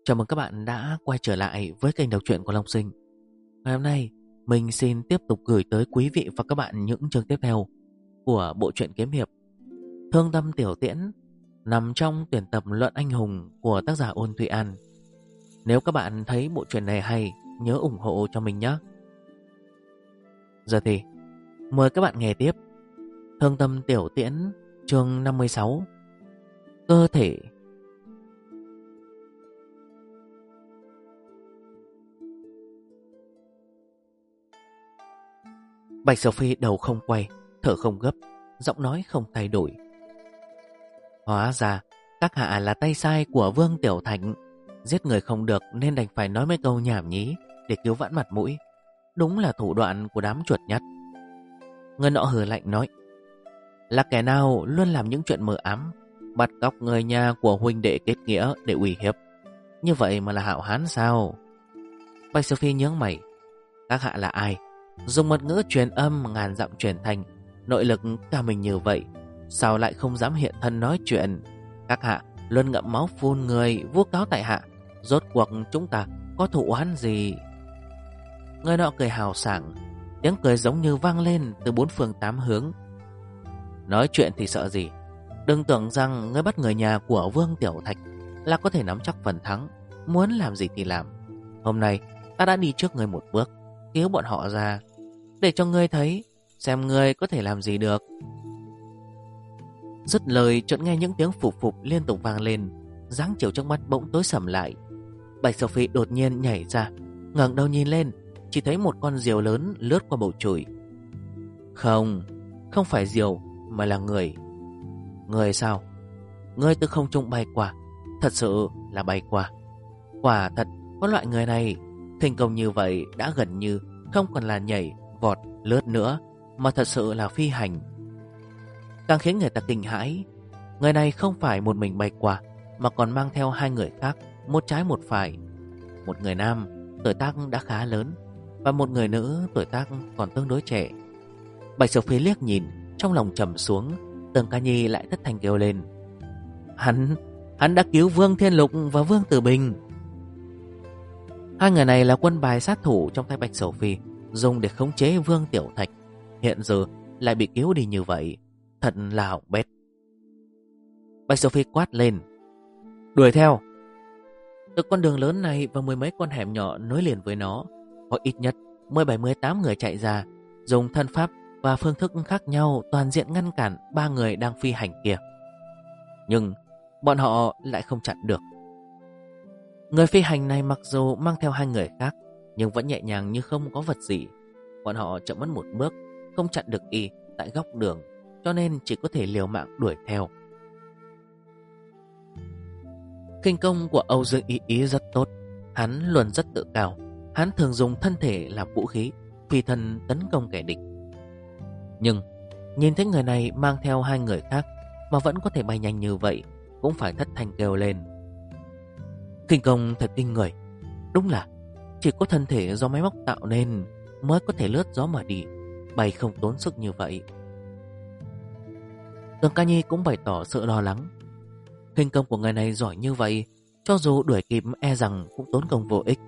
Chào mừng các bạn đã quay trở lại với kênh đọc truyện của Long Sinh. Ngày hôm nay, mình xin tiếp tục gửi tới quý vị và các bạn những chương tiếp theo của bộ truyện kiếm hiệp Thương Tâm Tiểu Tiễn, nằm trong tuyển tập Luận Anh Hùng của tác giả Ôn Thụy An. Nếu các bạn thấy bộ truyện này hay, nhớ ủng hộ cho mình nhé. Giờ thì, mời các bạn nghe tiếp Thương Tâm Tiểu Tiễn, chương 56, Cơ thể. Bạch Sophie đầu không quay, thở không gấp, giọng nói không thay đổi. Hóa ra, các hạ là tay sai của Vương Tiểu Thạnh. Giết người không được nên đành phải nói mấy câu nhảm nhí để cứu vãn mặt mũi. Đúng là thủ đoạn của đám chuột nhắt. Người nọ hừ lạnh nói, là kẻ nào luôn làm những chuyện mờ ám, bắt cóc người nhà của huynh đệ kết nghĩa để uy hiếp. Như vậy mà là hạo hán sao? Bạch Sophie nhướng mày, các hạ là ai? Dùng mật ngữ truyền âm ngàn dặm truyền thành, nội lực cao mình như vậy, sao lại không dám hiện thân nói chuyện? Các hạ luôn ngậm máu phun người, vu cáo tại hạ. Rốt cuộc chúng ta có thù oán gì? Người nọ cười hào sảng, tiếng cười giống như vang lên từ bốn phương tám hướng. Nói chuyện thì sợ gì? Đừng tưởng rằng ngươi bắt người nhà của Vương Tiểu Thạch là có thể nắm chắc phần thắng. Muốn làm gì thì làm. Hôm nay ta đã đi trước ngươi một bước, cứu bọn họ ra, để cho ngươi thấy xem ngươi có thể làm gì được. Dứt lời, chợt nghe những tiếng phụp phụp liên tục vang lên, dáng chiều trong mắt bỗng tối sầm lại. Bạch Sophie đột nhiên nhảy ra, ngẩng đầu nhìn lên, chỉ thấy một con diều lớn lướt qua bầu trời. Không, không phải diều mà là người. Người sao? Người từ không trung bay qua, thật sự là bay qua. Quả thật, có loại người này thành công như vậy đã gần như không còn là nhảy, vọt, lướt nữa, mà thật sự là phi hành. Càng khiến người ta kinh hãi, người này không phải một mình bay qua, mà còn mang theo hai người khác, một trái một phải. Một người nam, tuổi tác đã khá lớn, và một người nữ, tuổi tác còn tương đối trẻ. Bạch Sophie liếc nhìn, trong lòng trầm xuống. Tường Ca Nhi lại thất thanh kêu lên, Hắn đã cứu Vương Thiên Lục và Vương Tử Bình. Hai người này là quân bài sát thủ trong tay Bạch Sophie, dùng để khống chế Vương Tiểu Thạch. Hiện giờ lại bị cứu đi như vậy, thật là hỏng bét. Bạch Sophie quát lên, đuổi theo. Từ con đường lớn này và mười mấy con hẻm nhỏ nối liền với nó, có ít nhất 17-18 người chạy ra, dùng thân pháp và phương thức khác nhau toàn diện ngăn cản ba người đang phi hành kia. Nhưng bọn họ lại không chặn được. Người phi hành này mặc dù mang theo hai người khác, nhưng vẫn nhẹ nhàng như không có vật gì. Bọn họ chậm mất một bước, không chặn được y tại góc đường, cho nên chỉ có thể liều mạng đuổi theo. Khinh công của Âu Dương Ý Ý rất tốt. Hắn luôn rất tự cao. Hắn thường dùng thân thể làm vũ khí, phi thân tấn công kẻ địch. Nhưng nhìn thấy người này mang theo hai người khác mà vẫn có thể bay nhanh như vậy, cũng phải thất thanh kêu lên, khinh công thật kinh người. Đúng là chỉ có thân thể do máy móc tạo nên mới có thể lướt gió mà đi, bay không tốn sức như vậy. Tường Ca Nhi cũng bày tỏ sự lo lắng. Khinh công của người này giỏi như vậy, cho dù đuổi kịp e rằng cũng tốn công vô ích.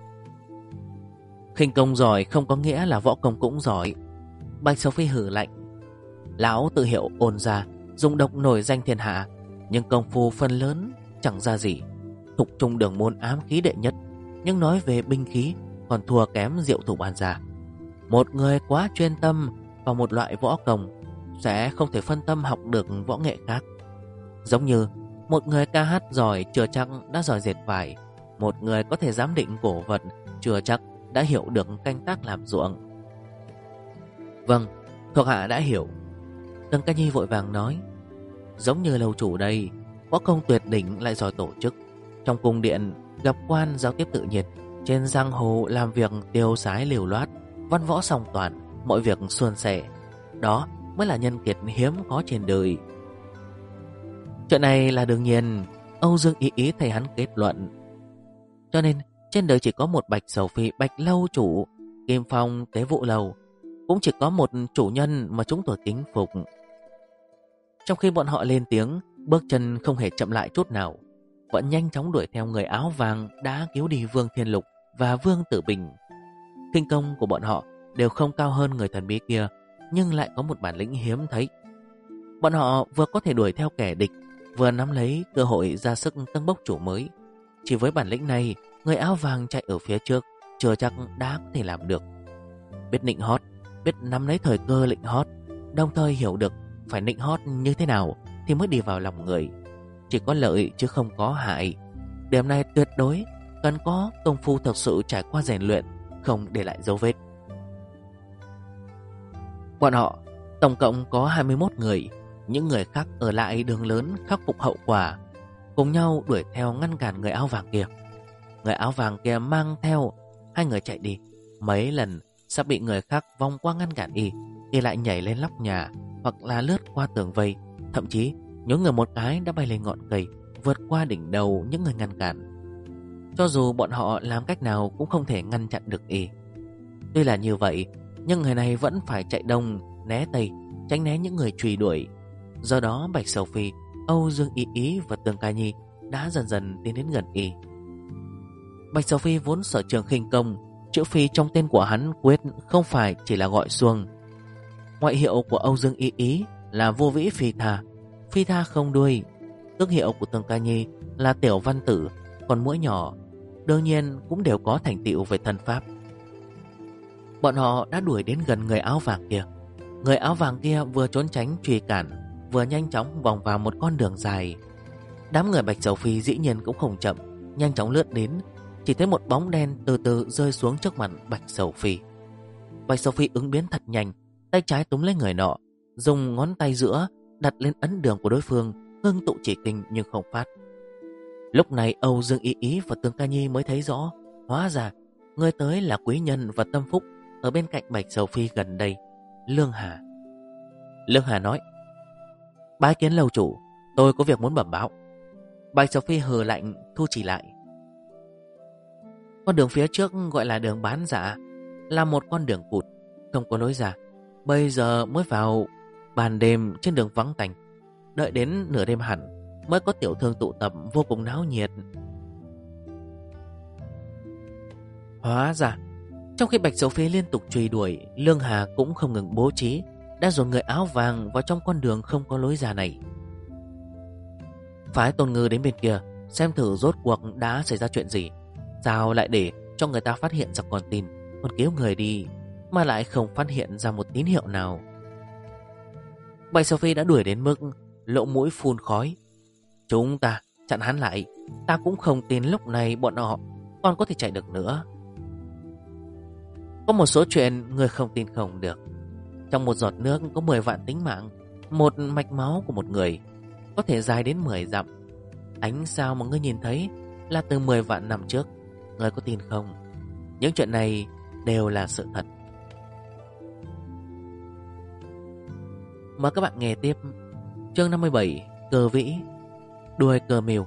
Khinh công giỏi không có nghĩa là võ công cũng giỏi. Bạch Sophie hử lạnh, lão tự hiệu Ôn gia, dùng độc nổi danh thiên hạ, nhưng công phu phần lớn chẳng ra gì. Thục trung đường môn ám khí đệ nhất, nhưng nói về binh khí còn thua kém Diệu Thủ Ban gia. Một người quá chuyên tâm vào một loại võ công sẽ không thể phân tâm học được võ nghệ khác. Giống như một người ca hát giỏi chưa chắc đã giỏi dệt vải, một người có thể giám định cổ vật chưa chắc đã hiểu được canh tác làm ruộng. Vâng, thuộc hạ đã hiểu. Tường Ca Nhi vội vàng nói, giống như lầu chủ đây, võ công tuyệt đỉnh lại giỏi tổ chức. Trong cung điện gặp quan giao tiếp tự nhiên, trên giang hồ làm việc tiêu sái liều loát, văn võ song toàn, mọi việc suôn sẻ. Đó mới là nhân kiệt hiếm có trên đời. Chuyện này là đương nhiên, Âu Dương Ý Ý thầy hắn kết luận. Cho nên trên đời chỉ có một Bạch Sophie, Bạch lâu chủ, Kim Phong Tế Vụ Lầu, cũng chỉ có một chủ nhân mà chúng tôi kính phục. Trong khi bọn họ lên tiếng, bước chân không hề chậm lại chút nào. vẫn nhanh chóng đuổi theo người áo vàng đã cứu đi Vương Thiên Lục và Vương Tử Bình. Khinh công của bọn họ đều không cao hơn người thần bí kia, nhưng lại có một bản lĩnh hiếm thấy. Bọn họ vừa có thể đuổi theo kẻ địch, vừa nắm lấy cơ hội ra sức tâng bốc chủ mới. Chỉ với bản lĩnh này, người áo vàng chạy ở phía trước chưa chắc đã có thể làm được. Biết nịnh hót, biết nắm lấy thời cơ lịnh hót, đồng thời hiểu được phải nịnh hót như thế nào thì mới đi vào lòng người. Chỉ có lợi chứ không có hại. Điểm này tuyệt đối cần có công phu thực sự trải qua rèn luyện, không để lại dấu vết. Bọn họ tổng cộng có 21 người. Những người khác ở lại đường lớn khắc phục hậu quả, cùng nhau đuổi theo ngăn cản người áo vàng kia. Người áo vàng kia mang theo hai người chạy đi. Mấy lần sắp bị người khác vòng qua ngăn cản y lại nhảy lên nóc nhà hoặc là lướt qua tường vây, thậm chí nhún người một cái đã bay lên ngọn cây, vượt qua đỉnh đầu những người ngăn cản. Cho dù bọn họ làm cách nào cũng không thể ngăn chặn được y. Tuy là như vậy, nhưng người này vẫn phải chạy đông né tây, tránh né những người truy đuổi. Do đó Bạch Sầu Phi, Âu Dương Y Ý và Tường Ca Nhi đã dần dần tiến đến gần y. Bạch Sầu Phi vốn sở trường khinh công, chữ Phi trong tên của hắn quyết không phải chỉ là gọi xuông. Ngoại hiệu của Âu Dương Y Ý là Vô Vĩ Phi Tha không đuôi. Tước hiệu của Tường Ca Nhi là Tiểu Văn Tử, còn mũi nhỏ đương nhiên cũng đều có thành tựu về thân pháp. Bọn họ đã đuổi đến gần người áo vàng kia. Người áo vàng kia vừa trốn tránh truy cản, vừa nhanh chóng vòng vào một con đường dài. Đám người Bạch Sầu Phi dĩ nhiên cũng không chậm, nhanh chóng lướt đến. Chỉ thấy một bóng đen từ từ rơi xuống trước mặt Bạch Sầu Phi. Bạch Sầu Phi ứng biến thật nhanh, tay trái túm lấy người nọ, dùng ngón tay giữa đặt lên ấn đường của đối phương, ngưng tụ chỉ kinh nhưng không phát. Lúc này Âu Dương Y Ý và Tường Ca Nhi mới thấy rõ, hóa ra người tới là quý nhân và tâm phúc ở bên cạnh Bạch Sầu Phi gần đây, Lương Hà. Lương Hà nói: "Bái kiến lâu chủ, tôi có việc muốn bẩm báo." Bạch Sầu Phi hừ lạnh thu chỉ lại. Con đường phía trước gọi là đường Bán Dạ, là một con đường cụt, không có lối ra. Bây giờ mới vào ban đêm trên đường vắng tanh, đợi đến nửa đêm hẳn mới có tiểu thương tụ tập, vô cùng náo nhiệt. Hóa ra trong khi Bạch Sầu Phi liên tục truy đuổi, Lương Hà cũng không ngừng bố trí, đã dồn người áo vàng vào trong con đường không có lối ra này. Phái Tôn Ngư đến bên kia xem thử rốt cuộc đã xảy ra chuyện gì. Sao lại để cho người ta phát hiện ra con tin, còn cứu người đi mà lại không phát hiện ra một tín hiệu nào. Bạch Sầu Phi đã đuổi đến mức lỗ mũi phun khói. Chúng ta chặn hắn lại, ta cũng không tin lúc này bọn họ còn có thể chạy được nữa. Có một số chuyện người không tin không được. Trong một giọt nước có 10 vạn tính mạng. Một mạch máu của một người có thể dài đến 10 dặm. Ánh sao mà ngươi nhìn thấy là từ 10 vạn năm trước. Ngươi có tin không? Những chuyện này đều là sự thật. Mời các bạn nghe tiếp chương 57, Cờ Vĩ, Đuôi Cờ Mìu.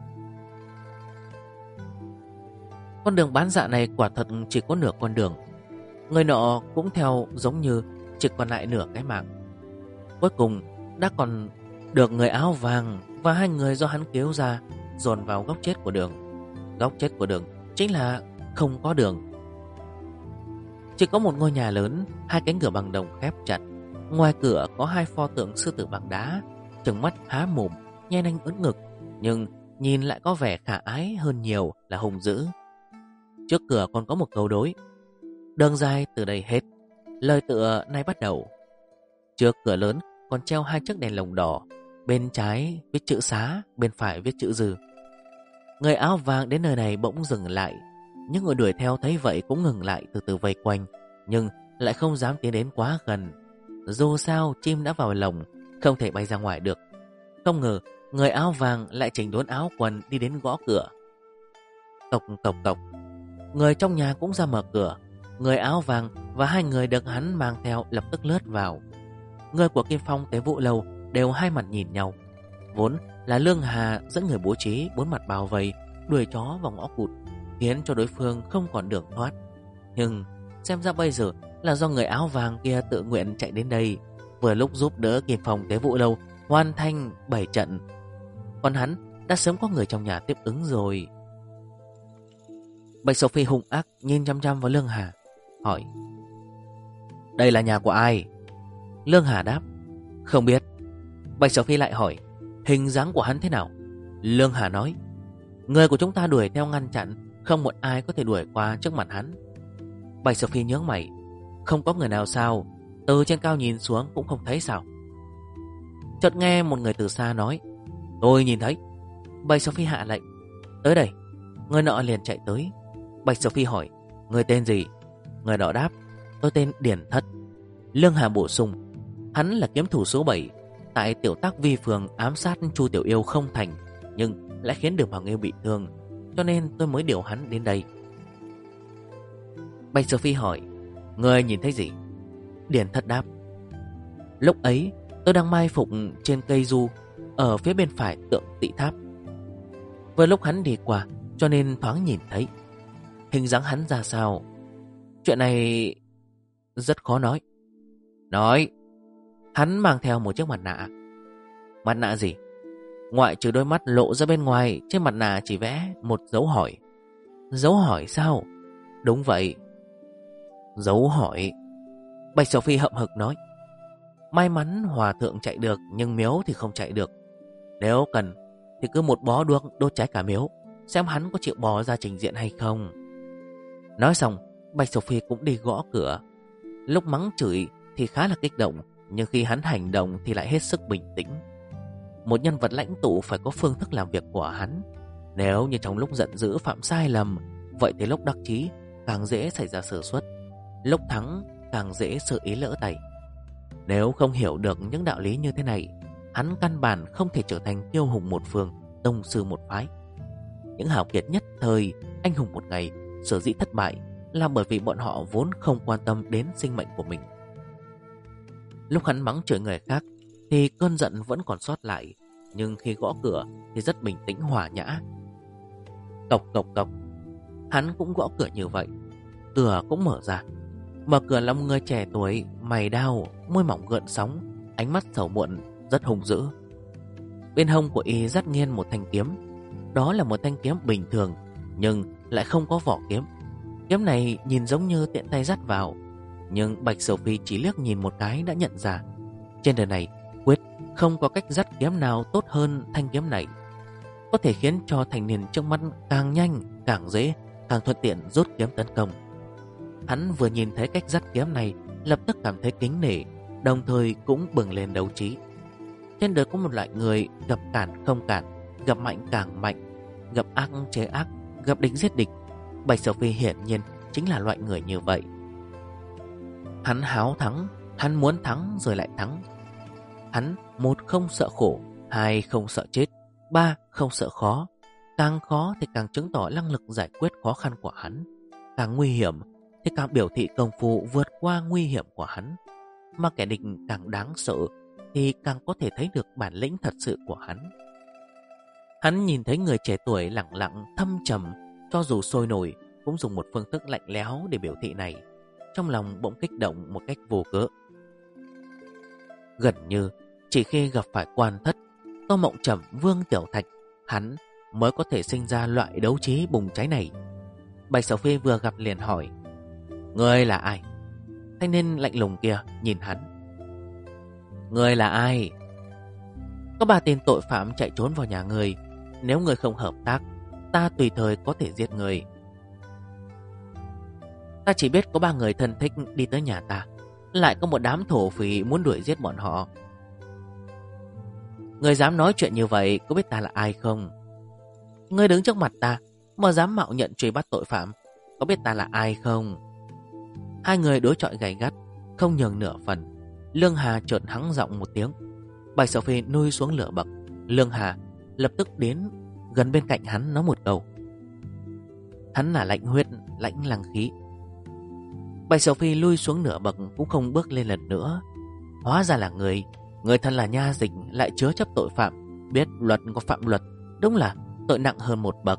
Con đường Bán Dạ này quả thật chỉ có nửa con đường. Người nọ cũng theo giống như chỉ còn lại nửa cái mạng. Cuối cùng đã còn được người áo vàng và hai người do hắn cứu ra dồn vào góc chết của đường. Góc chết của đường chính là không có đường. Chỉ có một ngôi nhà lớn, hai cánh cửa bằng đồng khép chặt. Ngoài cửa có hai pho tượng sư tử bằng đá, trừng mắt há mồm, nhe nanh ưỡn ngực, nhưng nhìn lại có vẻ khả ái hơn nhiều là hung dữ. Trước cửa còn có một câu đối: đường dài từ đây hết, lời tựa nay bắt đầu. Trước cửa lớn còn treo hai chiếc đèn lồng đỏ, bên trái viết chữ xá, bên phải viết chữ dư. Người áo vàng đến nơi này bỗng dừng lại. Những người đuổi theo thấy vậy cũng ngừng lại, từ từ vây quanh, nhưng lại không dám tiến đến quá gần. Dù sao chim đã vào lồng, không thể bay ra ngoài được. Không ngờ người áo vàng lại chỉnh đốn áo quần đi đến gõ cửa. Cộc cộc cộc. Người trong nhà cũng ra mở cửa. Người áo vàng và hai người được hắn mang theo lập tức lướt vào. Người của Kim Phong Tế Vụ Lâu đều hai mặt nhìn nhau. Vốn là Lương Hà dẫn người bố trí 4 mặt bao vây, đuổi chó vào ngõ cụt, khiến cho đối phương không còn đường thoát. Nhưng xem ra bây giờ là do người áo vàng kia tự nguyện chạy đến đây, vừa lúc giúp đỡ Kim Phong Tế Vụ Lâu hoàn thành 7 trận. Còn hắn đã sớm có người trong nhà tiếp ứng rồi. Bạch Sophie hung ác nhìn chăm chăm vào Lương Hà, hỏi: Đây là nhà của ai? Lương Hà đáp: Không biết. Bạch Sophie lại hỏi: Hình dáng của hắn thế nào? Lương Hà nói: Người của chúng ta đuổi theo ngăn chặn, không một ai có thể đuổi qua trước mặt hắn. Bạch Sophie nhướng mày: Không có người nào sao? Từ trên cao nhìn xuống cũng không thấy sao? Chợt nghe một người từ xa nói: Tôi nhìn thấy. Bạch Sophie hạ lệnh: Tới đây. Người nọ liền chạy tới. Bạch Sophie hỏi: Người tên gì? Người nọ đáp: Tôi tên Điển Thất. Lương Hà bổ sung: Hắn là kiếm thủ số 7 tại tiểu tác vi phường ám sát Chu Tiểu Yêu không thành, nhưng lại khiến Đường Hoàng Yêu bị thương, cho nên tôi mới điều hắn đến đây. Bạch Sophie hỏi: Người nhìn thấy gì? Điển Thất đáp: Lúc ấy tôi đang mai phục trên cây du ở phía bên phải tượng Tị Tháp. Vừa lúc hắn đi qua cho nên thoáng nhìn thấy. Hình dáng hắn ra sao? Chuyện này rất khó nói. Nói: Hắn mang theo một chiếc mặt nạ. Mặt nạ gì? Ngoại trừ đôi mắt lộ ra bên ngoài, trên mặt nạ chỉ vẽ một dấu hỏi. Dấu hỏi sao? Đúng vậy. Dấu hỏi. Bạch Sophie hậm hực nói: May mắn hòa thượng chạy được, nhưng miếu thì không chạy được. Nếu cần thì cứ một bó đuốc đốt cháy cả miếu, xem hắn có chịu bò ra trình diện hay không. Nói xong, Bạch Sophie cũng đi gõ cửa. Lúc mắng chửi thì khá là kích động, nhưng khi hắn hành động thì lại hết sức bình tĩnh. Một nhân vật lãnh tụ phải có phương thức làm việc của hắn. Nếu như trong lúc giận dữ phạm sai lầm, vậy thì lúc đắc chí càng dễ xảy ra sơ suất, lúc thắng càng dễ sự ý lỡ tay. Nếu không hiểu được những đạo lý như thế này, hắn căn bản không thể trở thành kiêu hùng một phương, tông sư một phái. Những hào kiệt nhất thời, anh hùng một ngày, sở dĩ thất bại là bởi vì bọn họ vốn không quan tâm đến sinh mệnh của mình. Lúc hắn mắng chửi người khác thì cơn giận vẫn còn sót lại, nhưng khi gõ cửa thì rất bình tĩnh hòa nhã. Cộc cộc cộc. Hắn cũng gõ cửa như vậy. Cửa cũng mở ra. Mở cửa là một người trẻ tuổi, mày đao, môi mỏng gợn sóng, ánh mắt sầu muộn, rất hung dữ. Bên hông của y dắt nghiêng một thanh kiếm. Đó là một thanh kiếm bình thường, nhưng lại không có vỏ kiếm. Kiếm này nhìn giống như tiện tay dắt vào, nhưng Bạch Sophie chỉ liếc nhìn một cái đã nhận ra, trên đời này quyết không có cách dắt kiếm nào tốt hơn thanh kiếm này. Có thể khiến cho thanh niên trước mắt càng nhanh, càng dễ, càng thuận tiện rút kiếm tấn công. Hắn vừa nhìn thấy cách dắt kiếm này, lập tức cảm thấy kính nể, đồng thời cũng bừng lên đấu trí. Trên đời có một loại người gặp cản không cản, gặp mạnh càng mạnh, gặp ác chế ác, gặp địch giết địch. Bạch Sophie hiển nhiên chính là loại người như vậy. Hắn háo thắng, hắn muốn thắng rồi lại thắng. Hắn một không sợ khổ, hai không sợ chết, ba không sợ khó. Càng khó thì càng chứng tỏ năng lực giải quyết khó khăn của hắn. Càng nguy hiểm thì càng biểu thị công phu vượt qua nguy hiểm của hắn. Mà kẻ địch càng đáng sợ thì càng có thể thấy được bản lĩnh thật sự của hắn. Hắn nhìn thấy người trẻ tuổi lặng lặng thâm trầm, cho dù sôi nổi cũng dùng một phương thức lạnh lẽo để biểu thị này. Trong lòng bỗng kích động một cách vô cớ. Gần như chỉ khi gặp phải Quan Thất, Tô Mộng Trầm, Vương Tiểu Thạch, hắn mới có thể sinh ra loại đấu trí bùng cháy này. Bạch Sophie vừa gặp liền hỏi: Ngươi là ai? Thanh niên lạnh lùng kia nhìn hắn: Ngươi là ai? Có 3 tên tội phạm chạy trốn vào nhà ngươi. Nếu ngươi không hợp tác, ta tùy thời có thể giết ngươi. Ta chỉ biết có 3 người thân thích đi tới nhà ta, lại có một đám thổ phỉ muốn đuổi giết bọn họ. Ngươi dám nói chuyện như vậy, có biết ta là ai không? Ngươi đứng trước mặt ta mà dám mạo nhận truy bắt tội phạm, có biết ta là ai không? Hai người đối chọi gay gắt, không nhường nửa phần. Lương Hà chợt hắng giọng một tiếng. Bạch Sophie nuôi xuống lửa bậc. Lương Hà lập tức đến gần bên cạnh hắn nói một câu: Hắn là lãnh huyết, lãnh lăng khí. Bạch Sophie lui xuống nửa bậc cũng không bước lên lần nữa. Hóa ra là người thân là nha dịch lại chứa chấp tội phạm, biết luật có phạm luật, đúng là tội nặng hơn một bậc.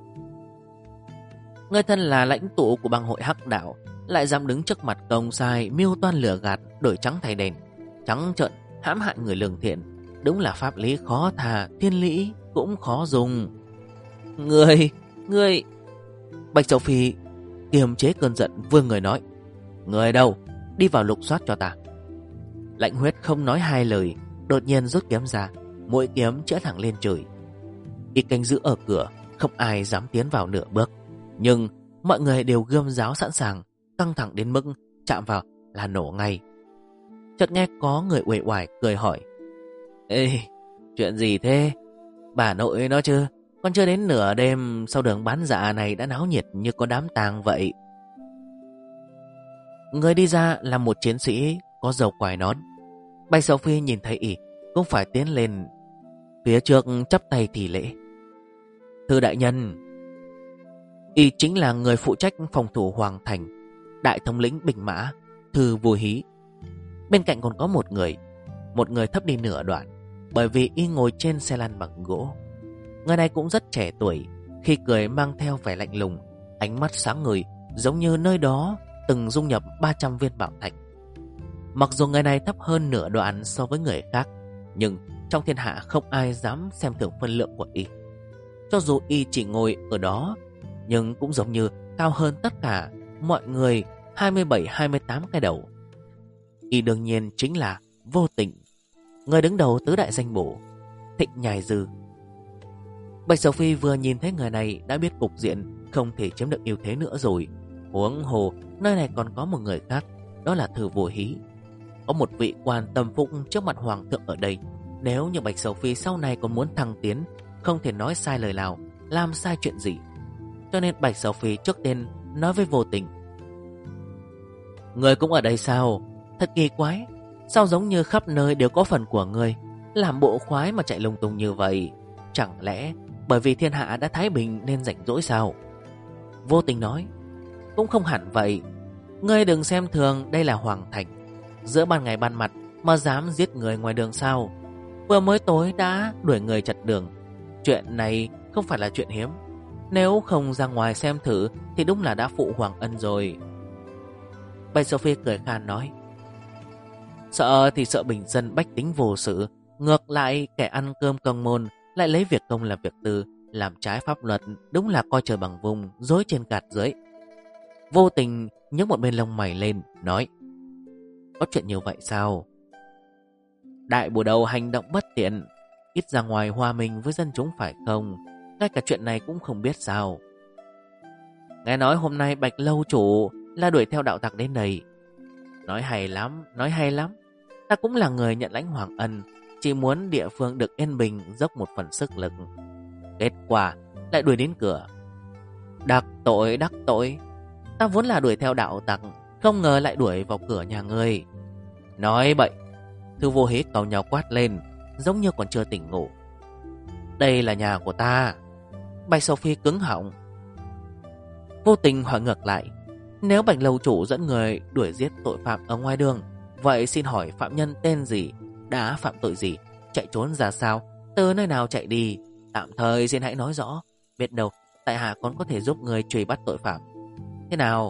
Người thân là lãnh tụ của bang hội Hắc Đạo, lại dám đứng trước mặt công sai mưu toan lừa gạt, đổi trắng thay đen, trắng trợn hãm hại người lương thiện. Đúng là pháp lý khó thà, thiên lý cũng khó dùng. Ngươi... Bạch Sầu Phi kiềm chế cơn giận vươn người nói: Người đâu? Đi vào lục soát cho ta. Lãnh Huyết không nói hai lời, đột nhiên rút kiếm ra, mũi kiếm chĩa thẳng lên trời. Y canh giữ ở cửa, không ai dám tiến vào nửa bước. Nhưng mọi người đều gươm giáo sẵn sàng, căng thẳng đến mức chạm vào là nổ ngay. Chợt nghe có người uể oải cười hỏi: Ê, chuyện gì thế? Bà nội nó chứ? Còn chưa đến nửa đêm, sau đường bán dạ này đã náo nhiệt như có đám tang vậy. Người đi ra là một chiến sĩ có râu quai nón. Bạch Sầu Phi nhìn thấy y cũng phải tiến lên phía trước chắp tay thì lễ. Thưa đại nhân, y chính là người phụ trách phòng thủ Hoàng Thành, đại thống lĩnh binh mã Thư Vô Hí. Bên cạnh còn có một người thấp đi nửa đoạn, bởi vì y ngồi trên xe lăn bằng gỗ. Người này cũng rất trẻ tuổi, khi cười mang theo vẻ lạnh lùng, ánh mắt sáng ngời, giống như nơi đó từng dung nhập 300 viên bảo thạch. Mặc dù người này thấp hơn nửa đoạn so với người khác, nhưng trong thiên hạ không ai dám xem thường phân lượng của y. Cho dù y chỉ ngồi ở đó, nhưng cũng giống như cao hơn tất cả mọi người 27-28 cái đầu. Y đương nhiên chính là Vô Tình, người đứng đầu tứ đại danh bổ Thịnh Nhai Dư. Bạch Sầu Phi vừa nhìn thấy người này đã biết cục diện không thể chiếm được ưu thế nữa rồi. Huống hồ nơi này còn có một người khác, đó là Thư Vô Hí. Có một vị quan tâm phúc trước mặt hoàng thượng ở đây. Nếu như Bạch Sầu Phi sau này còn muốn thăng tiến, không thể nói sai lời nào, làm sai chuyện gì. Cho nên Bạch Sầu Phi trước tiên nói với Vô Tình: Người cũng ở đây sao? Thật kỳ quái, sao giống như khắp nơi đều có phần của người, làm bộ khoái mà chạy lung tung như vậy? Chẳng lẽ bởi vì thiên hạ đã thái bình nên rảnh rỗi sao? Vô Tình nói: Cũng không hẳn vậy. Ngươi đừng xem thường đây là Hoàng Thành, giữa ban ngày ban mặt mà dám giết người ngoài đường sao? Vừa mới tối đã đuổi người chặt đường. Chuyện này không phải là chuyện hiếm. Nếu không ra ngoài xem thử thì đúng là đã phụ hoàng ân rồi. Bạch Sophie cười khan nói: Sợ thì sợ bình dân bách tính vô sự, ngược lại kẻ ăn cơm công môn lại lấy việc công làm việc tư, làm trái pháp luật, đúng là coi trời bằng vùng, dối trên gạt dưới. Vô Tình nhấc một bên lông mày lên nói: Có chuyện như vậy sao? Đại bồ đầu hành động bất tiện, ít ra ngoài hòa mình với dân chúng phải không? Ngay cả chuyện này cũng không biết sao? Nghe nói hôm nay Bạch lâu chủ là đuổi theo đạo tặc đến đây. Nói hay lắm, nói hay lắm. Ta cũng là người nhận lãnh hoàng ân, chỉ muốn địa phương được yên bình, dốc một phần sức lực. Kết quả lại đuổi đến cửa. Đắc tội, đắc tội. Ta vốn là đuổi theo đạo tặc, không ngờ lại đuổi vào cửa nhà ngươi. Nói bậy. Thư Vô Hí cầu nhau quát lên, giống như còn chưa tỉnh ngủ. Đây là nhà của ta. Bạch Sophie cứng họng. Vô Tình hỏi ngược lại: Nếu Bạch lâu chủ dẫn người đuổi giết tội phạm ở ngoài đường, vậy xin hỏi phạm nhân tên gì, đã phạm tội gì, chạy trốn ra sao, từ nơi nào chạy đi? Tạm thời xin hãy nói rõ, biết đâu tại hạ còn có thể giúp người truy bắt tội phạm. Thế nào?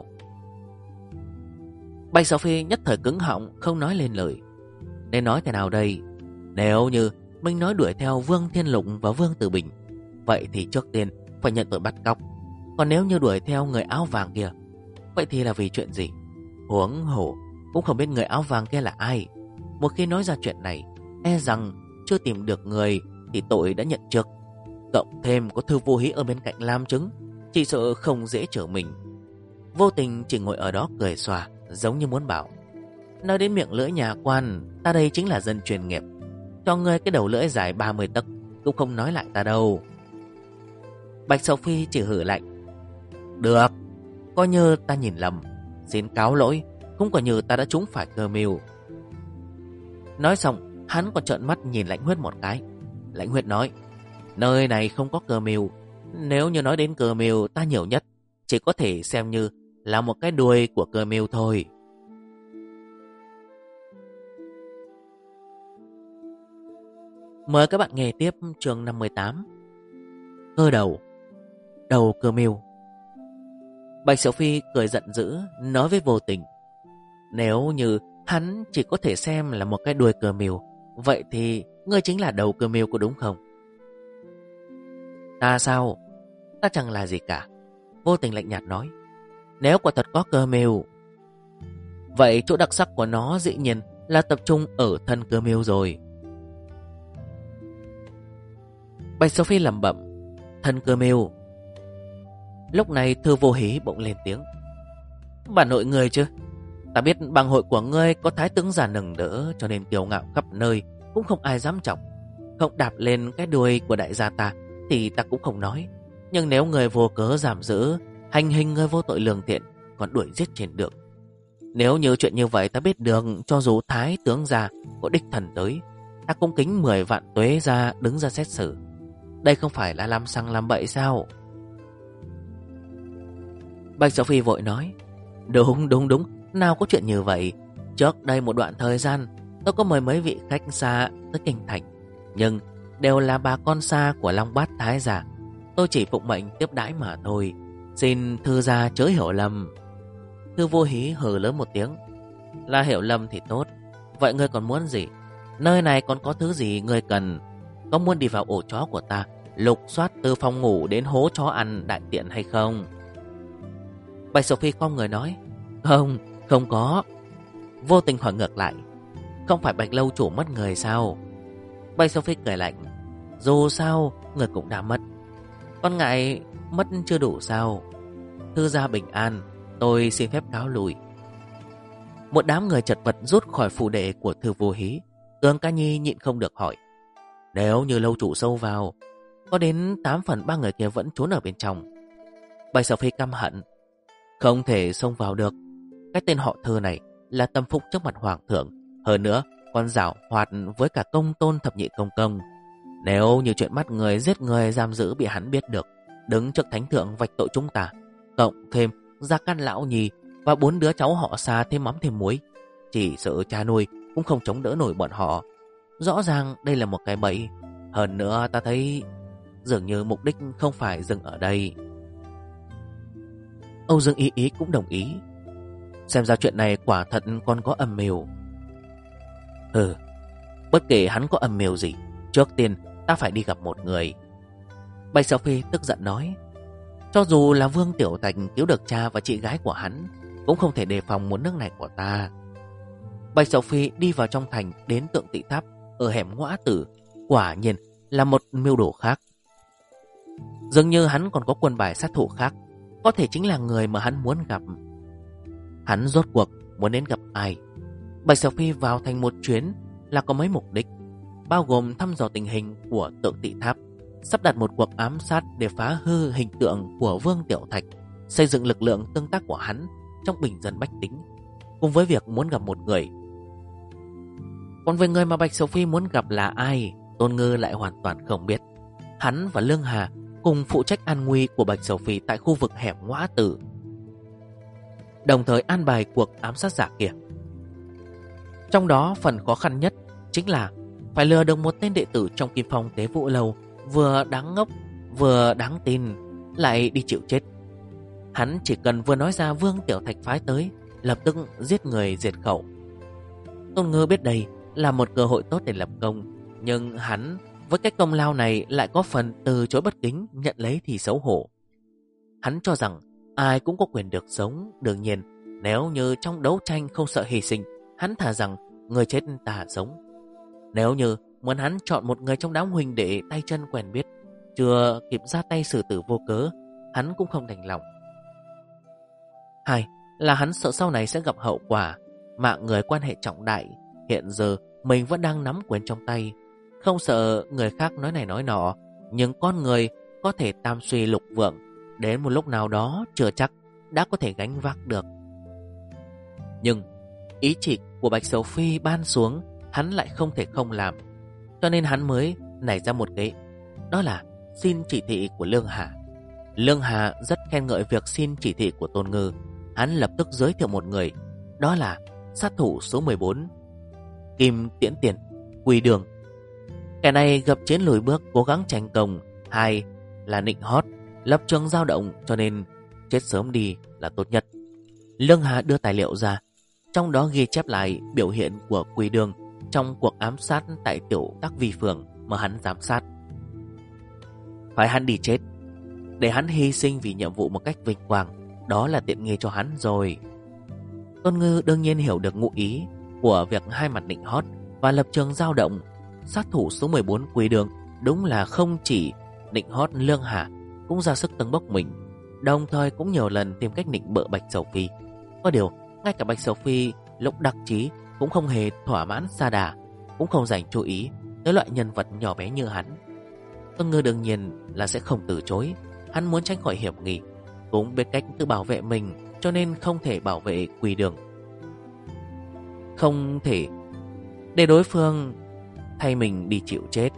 Bạch Sophie nhất thời cứng họng, không nói lên lời. Nên nói thế nào đây? Nếu như mình nói đuổi theo Vương Thiên Lục và Vương Tử Bình, vậy thì trước tiên phải nhận tội bắt cóc. Còn nếu như đuổi theo người áo vàng kia, vậy thì là vì chuyện gì? Huống hồ cũng không biết người áo vàng kia là ai. Một khi nói ra chuyện này, e rằng chưa tìm được người thì tội đã nhận trước. Cộng thêm có Thư Vô Hí ở bên cạnh làm chứng, chỉ sợ không dễ trở mình. Vô Tình chỉ ngồi ở đó cười xòa, giống như muốn bảo: Nói đến miệng lưỡi nhà quan, ta đây chính là dân chuyên nghiệp. Cho ngươi cái đầu lưỡi dài 30 tấc cũng không nói lại ta đâu. Bạch Sophie chỉ hử lạnh: Được, coi như ta nhìn lầm, xin cáo lỗi, cũng coi như ta đã trúng phải cơ mưu. Nói xong, hắn còn trợn mắt nhìn Lãnh Huyết một cái. Lãnh Huyết nói: Nơi này không có cơ mưu. Nếu như nói đến cơ mưu, ta nhiều nhất chỉ có thể xem như là một cái đuôi của cơ mưu thôi. Mời các bạn nghe tiếp chương 58. Cơ đầu, đầu cơ mưu. Bạch Sophie cười giận dữ, nói với Vô Tình: Nếu như hắn chỉ có thể xem là một cái đuôi cơ mưu, Vậy thì ngươi chính là đầu cơ mưu có đúng không? Ta sao? Ta chẳng là gì cả. Vô Tình lạnh nhạt nói. Nếu quả thật có cơ mưu, vậy chỗ đặc sắc của nó dĩ nhiên là tập trung ở thân cơ mưu rồi. Bạch Sophie lẩm bẩm. Thân cơ mưu. Lúc này Thư Vô Hí bỗng lên tiếng. Bà nội ngươi chứ? Ta biết bang hội của ngươi có thái tướng già nừng đỡ, cho nên kiêu ngạo khắp nơi, cũng không ai dám chọc. Không đạp lên cái đuôi của đại gia ta thì ta cũng không nói. Nhưng nếu người vô cớ giảm giữ, hành hình người vô tội lương thiện, còn đuổi giết trên đường, nếu như chuyện như vậy ta biết được, cho dù thái tướng già có đích thần tới, ta cũng kính 10 vạn tuế ra đứng ra xét xử. Đây không phải là làm xăng làm bậy sao? Bạch Sophie vội nói. Đúng, nào có chuyện như vậy. Trước đây một đoạn thời gian, tôi có mời mấy vị khách xa tới kinh thành, nhưng đều là bà con xa của Long Bát Thái giả. Tôi chỉ phụng mệnh tiếp đãi mà thôi, xin thư gia chớ hiểu lầm. Thư Vô Hí hừ lớn một tiếng. Là hiểu lầm thì tốt. Vậy ngươi còn muốn gì? Nơi này còn có thứ gì ngươi cần? Có muốn đi vào ổ chó của ta, lục soát từ phòng ngủ đến hố chó ăn đại tiện hay không? Bạch Sophie khom người nói. Không có. Vô Tình hỏi ngược lại. Không phải Bạch lâu chủ mất người sao? Bạch Sophie cười lạnh. Dù sao người cũng đã mất, con ngại mất chưa đủ sao? Thư gia bình an, tôi xin phép cáo lui. Một đám người chật vật rút khỏi phủ đệ của Thư Vô Hí. Tương Ca Nhi nhịn không được hỏi. Nếu như lâu chủ sâu vào, có đến 8 phần 3 người kia vẫn trốn ở bên trong. Bạch Sophie căm hận. Không thể xông vào được. Cái tên họ Thư này là tâm phúc trước mặt hoàng thượng, hơn nữa còn giảo hoạt với cả công tôn thập nhị công công. Nếu như chuyện bắt người giết người giam giữ bị hắn biết được, đứng trước thánh thượng vạch tội chúng ta, cộng thêm Gia Cát lão nhì và 4 đứa cháu họ xa thêm mắm thêm muối, chỉ sợ cha nuôi cũng không chống đỡ nổi bọn họ. Rõ ràng đây là một cái bẫy. Hơn nữa ta thấy dường như mục đích không phải dừng ở đây. Âu Dương Ý Ý cũng đồng ý. Xem ra chuyện này quả thật còn có âm mưu. Bất kể hắn có âm mưu gì, trước tiên ta phải đi gặp một người. Bạch Sophie tức giận nói. Cho dù là Vương Tiểu Thạch cứu được cha và chị gái của hắn, cũng không thể đề phòng một nước này của ta. Bạch Sophie đi vào trong thành, đến tượng Tị Tháp ở hẻm Ngõa Tử. Quả nhiên là một mưu đồ khác. Dường như hắn còn có quân bài sát thủ khác, có thể chính là người mà hắn muốn gặp. Hắn rốt cuộc muốn đến gặp ai? Bạch Sophie vào thành một chuyến là có mấy mục đích, bao gồm thăm dò tình hình của tượng Tị Tháp, sắp đặt một cuộc ám sát để phá hư hình tượng của Vương Tiểu Thạch, xây dựng lực lượng tương tác của hắn trong bình dân bách tính, cùng với việc muốn gặp một người. Còn về người mà Bạch Sophie muốn gặp là ai, Tôn Ngư lại hoàn toàn không biết. Hắn và Lương Hà cùng phụ trách an nguy của Bạch Sophie tại khu vực hẻm Ngõa Tử, đồng thời an bài cuộc ám sát giả kia. Trong đó phần khó khăn nhất chính là phải lừa được một tên đệ tử trong Kim Phong Tế Vũ Lâu, vừa đáng ngốc vừa đáng tin, lại đi chịu chết. Hắn chỉ cần vừa nói ra Vương Tiểu Thạch phái tới, lập tức giết người diệt khẩu. Tôn Ngư biết đây là một cơ hội tốt để lập công, nhưng hắn với cái công lao này lại có phần từ chối bất kính, nhận lấy thì xấu hổ. Hắn cho rằng ai cũng có quyền được sống. Đương nhiên, nếu như trong đấu tranh không sợ hy sinh, hắn thà rằng người chết ta sống. Nếu như muốn hắn chọn một người trong đám huynh đệ tay chân quen biết, chưa kịp ra tay xử tử vô cớ, hắn cũng không đành lòng. Hai là hắn sợ sau này sẽ gặp hậu quả. Mạng người quan hệ trọng đại, hiện giờ mình vẫn đang nắm quyền trong tay, không sợ người khác nói này nói nọ, nhưng con người có thể tam suy lục vượng, đến một lúc nào đó chưa chắc đã có thể gánh vác được. Nhưng ý chỉ của Bạch Sophie ban xuống, hắn lại không thể không làm, cho nên hắn mới nảy ra một cái, đó là xin chỉ thị của Lương Hà. Lương Hà rất khen ngợi việc xin chỉ thị của Tôn Ngư. Hắn lập tức giới thiệu một người, đó là sát thủ số 14, Kim Tiễn Tiền, Quỳ Đường. Kẻ này gặp chiến lùi bước, cố gắng tranh công. Hai là nịnh hót, lập trường dao động, cho nên chết sớm đi là tốt nhất. Lương Hà đưa tài liệu ra, trong đó ghi chép lại biểu hiện của Quỳ Đường trong cuộc ám sát tại tiểu Đắc Vi Phường mà hắn giám sát. Phải hắn đi chết, để hắn hy sinh vì nhiệm vụ một cách vinh quang, đó là tiện nghi cho hắn rồi. Tôn Ngư đương nhiên hiểu được ngụ ý của việc hai mặt nịnh hót và lập trường dao động. Sát thủ số 14 Quỳ Đường đúng là không chỉ nịnh hót Lương Hà, cũng ra sức tâng bốc mình, đồng thời cũng nhiều lần tìm cách nịnh bợ Bạch Sầu Phi. Có điều ngay cả Bạch Sầu Phi lúc đắc chí cũng không hề thỏa mãn sa đà, cũng không dành chú ý tới loại nhân vật nhỏ bé như hắn. Tôn Ngư đương nhiên là sẽ không từ chối. Hắn muốn tránh khỏi hiểm nghi, cũng biết cách tự bảo vệ mình, cho nên không thể bảo vệ Quỳ Đường, không thể để đối phương thay mình đi chịu chết.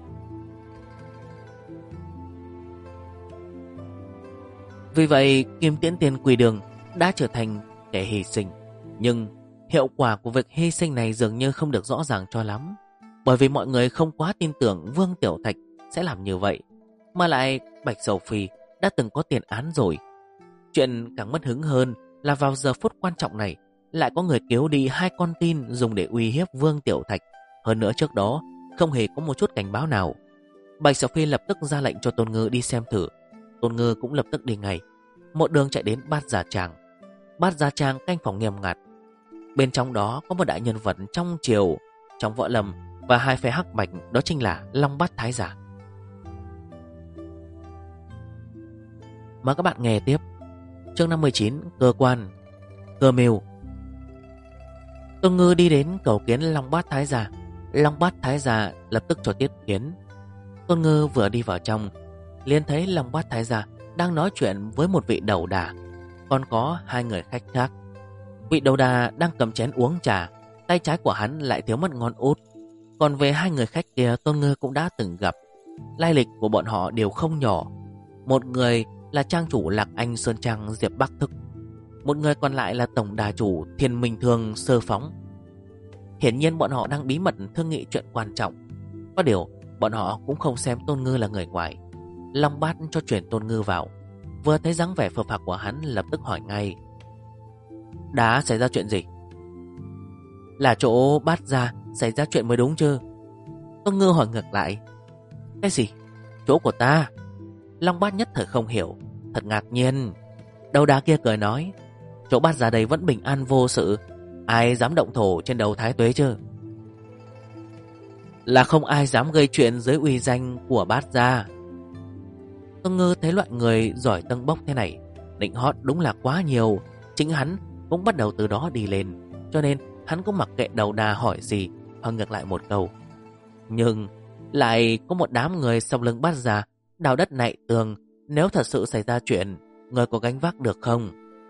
Vì vậy Kim Tiễn Tiên Quỳ Đường đã trở thành kẻ hy sinh. Nhưng hiệu quả của việc hy sinh này dường như không được rõ ràng cho lắm, bởi vì mọi người không quá tin tưởng Vương Tiểu Thạch sẽ làm như vậy. Mà lại Bạch Sầu Phi đã từng có tiền án rồi. Chuyện càng mất hứng hơn là vào giờ phút quan trọng này lại có người cứu đi hai con tin dùng để uy hiếp Vương Tiểu Thạch. Hơn nữa trước đó không hề có một chút cảnh báo nào. Bạch Sầu Phi lập tức ra lệnh cho Tôn Ngư đi xem thử. Tôn Ngư cũng lập tức đi ngay, một đường chạy đến Bát Gia Trang. Bát Gia Trang canh phòng nghiêm ngặt. Bên trong đó có một đại nhân vật trong triều, trong võ lâm và hai phe hắc bạch, đó chính là Long Bát Thái Giả. Mời các bạn nghe tiếp chương 59, Cơ Quan Cơ Mưu. Tôn Ngư đi đến cầu kiến Long Bát Thái Giả. Long Bát Thái Giả lập tức cho tiếp kiến. Tôn Ngư vừa đi vào trong, liền thấy Long Bát Thái Giả đang nói chuyện với một vị đầu đà, còn có hai người khách khác. Vị đầu đà đang cầm chén uống trà, tay trái của hắn lại thiếu mất ngón út. Còn về hai người khách kia, Tôn Ngư cũng đã từng gặp. Lai lịch của bọn họ đều không nhỏ. Một người là trang chủ Lạc Anh Sơn Trang Diệp Bắc Thức, một người còn lại là tổng đà chủ Thiên Minh Thương Sơ Phóng. Hiển nhiên bọn họ đang bí mật thương nghị chuyện quan trọng. Có điều bọn họ cũng không xem Tôn Ngư là người ngoài. Long Bát cho chuyển Tôn Ngư vào, vừa thấy dáng vẻ phờ phạc của hắn lập tức hỏi ngay: đã xảy ra chuyện gì? Là chỗ Bát gia xảy ra chuyện mới đúng chứ? Tôn Ngư hỏi ngược lại: cái gì? Chỗ của ta? Long Bát nhất thời không hiểu, thật ngạc nhiên. Đầu đà kia cười nói: chỗ Bát gia đây vẫn bình an vô sự, ai dám động thổ trên đầu Thái Tuế chứ? Là không ai dám gây chuyện dưới uy danh của Bát gia. Tôn Ngư thấy loại người giỏi tâng bốc thế này, định hót đúng là quá nhiều. Chính hắn cũng bắt đầu từ đó đi lên, cho nên hắn cũng mặc kệ đầu đà hỏi gì, hỏi ngược lại một câu. Nhưng lại có một đám người sau lưng Bát gia đào đất nạy tường, nếu thật sự xảy ra chuyện, người có gánh vác được không?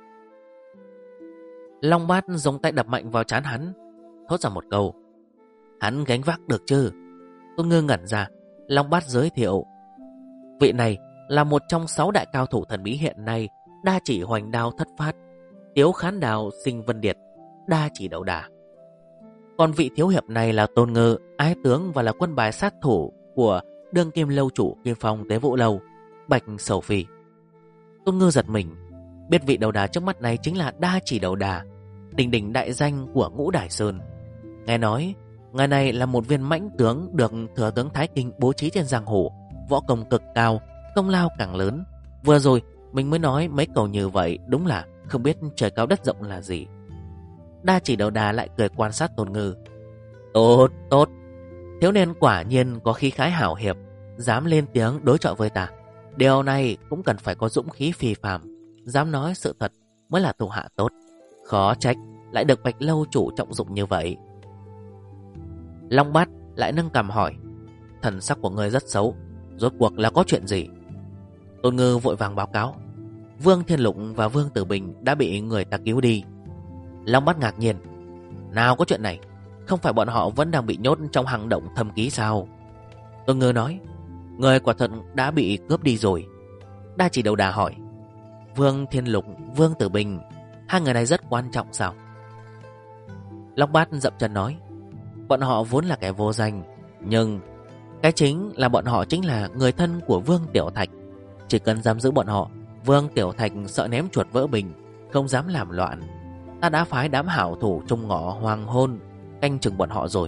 Long Bát dùng tay đập mạnh vào trán hắn, thốt ra một câu: hắn gánh vác được chứ? Tôn Ngư ngẩn ra. Long Bát giới thiệu: vị này là một trong 6 đại cao thủ thần bí hiện nay, đa chỉ hoành đao thất phát, tiếu khán đào sinh vân điệt, đa chỉ đầu đà. Còn vị thiếu hiệp này là Tôn Ngư, ái tướng và là quân bài sát thủ của đương kim lâu chủ Kim Phong Tế Vũ Lâu, Bạch Sầu Phi. Tôn Ngư giật mình, biết vị đầu đà trước mắt này chính là đa chỉ đầu đà, đỉnh đỉnh đại danh của Ngũ Đài Sơn. Nghe nói người này là một viên mãnh tướng được thừa tướng Thái Kinh bố trí trên giang hồ, võ công cực cao, công lao càng lớn. Vừa rồi mình mới nói mấy câu như vậy, đúng là không biết trời cao đất rộng là gì. Đa chỉ đầu đà lại cười quan sát Tôn Ngư: tốt, tốt, thiếu niên quả nhiên có khí khái hảo hiệp, dám lên tiếng đối chọi với ta. Điều này cũng cần phải có dũng khí phi phàm, dám nói sự thật mới là thủ hạ tốt. Khó trách lại được Bạch lâu chủ trọng dụng như vậy. Long Bát lại nâng cằm hỏi: thần sắc của ngươi rất xấu, rốt cuộc là có chuyện gì? Tôn Ngư vội vàng báo cáo: Vương Thiên Lục và Vương Tử Bình đã bị người ta cứu đi. Long Bát ngạc nhiên: nào có chuyện này, không phải bọn họ vẫn đang bị nhốt trong hang động thâm ký sao? Tôn Ngư nói: người quả thật đã bị cướp đi rồi. Đa chỉ đầu đà hỏi: Vương Thiên Lục, Vương Tử Bình, hai người này rất quan trọng sao? Long Bát dậm chân nói: bọn họ vốn là kẻ vô danh, nhưng cái chính là bọn họ chính là người thân của Vương Tiểu Thạch. Chỉ cần giam giữ bọn họ, Vương Tiểu Thạch sợ ném chuột vỡ bình, không dám làm loạn. Ta đã phái đám hảo thủ trong ngõ hoàng hôn canh chừng bọn họ rồi,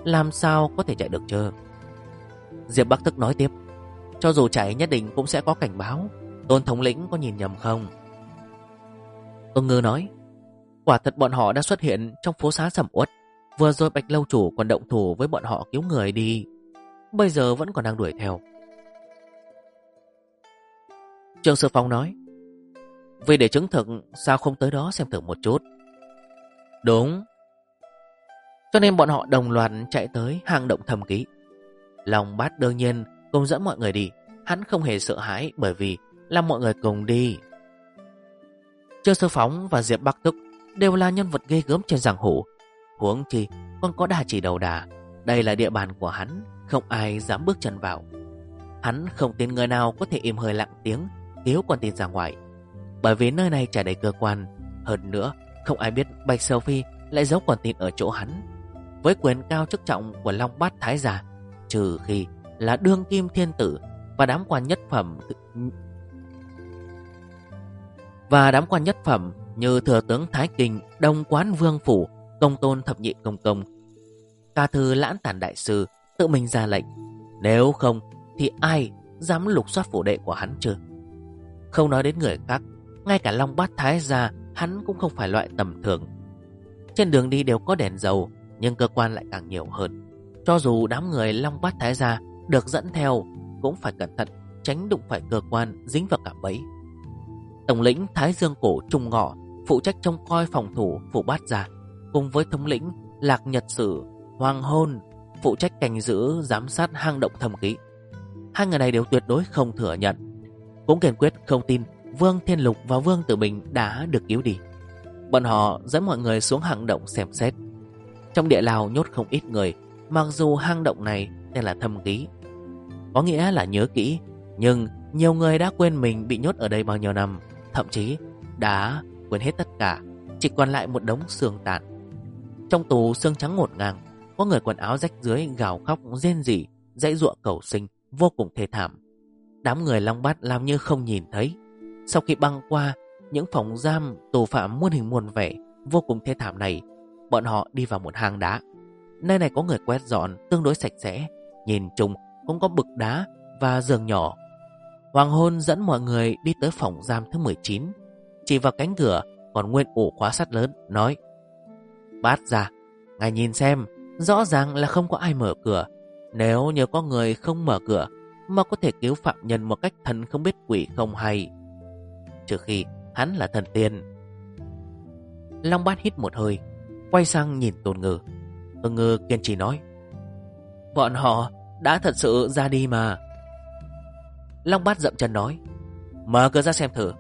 làm sao có thể chạy được chứ? Diệp Bắc Thức nói tiếp, cho dù chạy nhất định cũng sẽ có cảnh báo. Tôn thống lĩnh có nhìn nhầm không? Tôn Ngư nói, quả thật bọn họ đã xuất hiện trong phố xá sầm uất. Vừa rồi Bạch lâu chủ còn động thủ với bọn họ cứu người đi, bây giờ vẫn còn đang đuổi theo. Trương Sư Phong nói, vì để chứng thực sao không tới đó xem thử một chút. Đúng, cho nên bọn họ đồng loạt chạy tới hang động thầm ký. Long Bát đương nhiên cùng dẫn mọi người đi. Hắn không hề sợ hãi bởi vì là mọi người cùng đi. Trương Sư Phóng và Diệp Bắc Tức đều là nhân vật ghê gớm trên giang hồ. Huống chi còn có Đa Chỉ Đầu Đà. Đây là địa bàn của hắn, không ai dám bước chân vào. Hắn không tin người nào có thể im hơi lặng tiếng cứu con tin ra ngoài, bởi vì nơi này trải đầy cơ quan. Hơn nữa, không ai biết Bạch Sầu Phi lại giấu con tin ở chỗ hắn. Với quyền cao chức trọng của Long Bát Thái Gia, trừ khi là đương kim thiên tử và đám quan nhất phẩm như thừa tướng Thái Kinh, Đông Quán Vương Phủ, Công Tôn Thập Nhị Công Công, Ca Thư Lãn Tản Đại Sư tự mình ra lệnh. Nếu không thì ai dám lục soát phủ đệ của hắn chưa? Không nói đến người khác, ngay cả Long Bát Thái Gia hắn cũng không phải loại tầm thường. Trên đường đi đều có đèn dầu, nhưng cơ quan lại càng nhiều hơn. Cho dù đám người Long Bát Thái Gia được dẫn theo cũng phải cẩn thận, tránh đụng phải cơ quan dính vào cạm bẫy. Tổng lĩnh Thái Dương Cổ Trung Ngọ phụ trách trông coi phòng thủ phủ Bát Gia, cùng với thống lĩnh Lạc Nhật Sử Hoàng Hôn phụ trách canh giữ giám sát hang động thầm ký. Hai người này đều tuyệt đối không thừa nhận, cũng kiên quyết không tin Vương Thiên Lục và Vương Tử Bình đã được cứu đi. Bọn họ dẫn mọi người xuống hang động xem xét. Trong địa lao nhốt không ít người, mặc dù hang động này tên là thâm ký, có nghĩa là nhớ kỹ, nhưng nhiều người đã quên mình bị nhốt ở đây bao nhiêu năm, thậm chí đã quên hết tất cả, chỉ còn lại một đống xương tàn. Trong tù xương trắng ngổn ngang, có người quần áo rách rưới gào khóc rên rỉ, dãy giụa cầu sinh, vô cùng thê thảm. Đám người Long Bát làm như không nhìn thấy. Sau khi băng qua những phòng giam tù phạm muôn hình muôn vẻ vô cùng thê thảm này, bọn họ đi vào một hang đá. Nơi này có người quét dọn tương đối sạch sẽ, nhìn chung cũng có bực đá và giường nhỏ. Hoàng Hôn dẫn mọi người đi tới phòng giam thứ 19, chỉ vào cánh cửa còn nguyên ổ khóa sắt lớn, nói: Bát Gia, ngài nhìn xem, rõ ràng là không có ai mở cửa. Nếu như có người không mở cửa mà có thể cứu phạm nhân một cách thần không biết quỷ không hay, trừ khi hắn là thần tiên. Long Bát hít một hơi, quay sang nhìn Tôn Ngư. Tôn Ngư kiên trì nói: Bọn họ đã thật sự ra đi mà. Long Bát dậm chân nói: Mở cửa ra xem thử.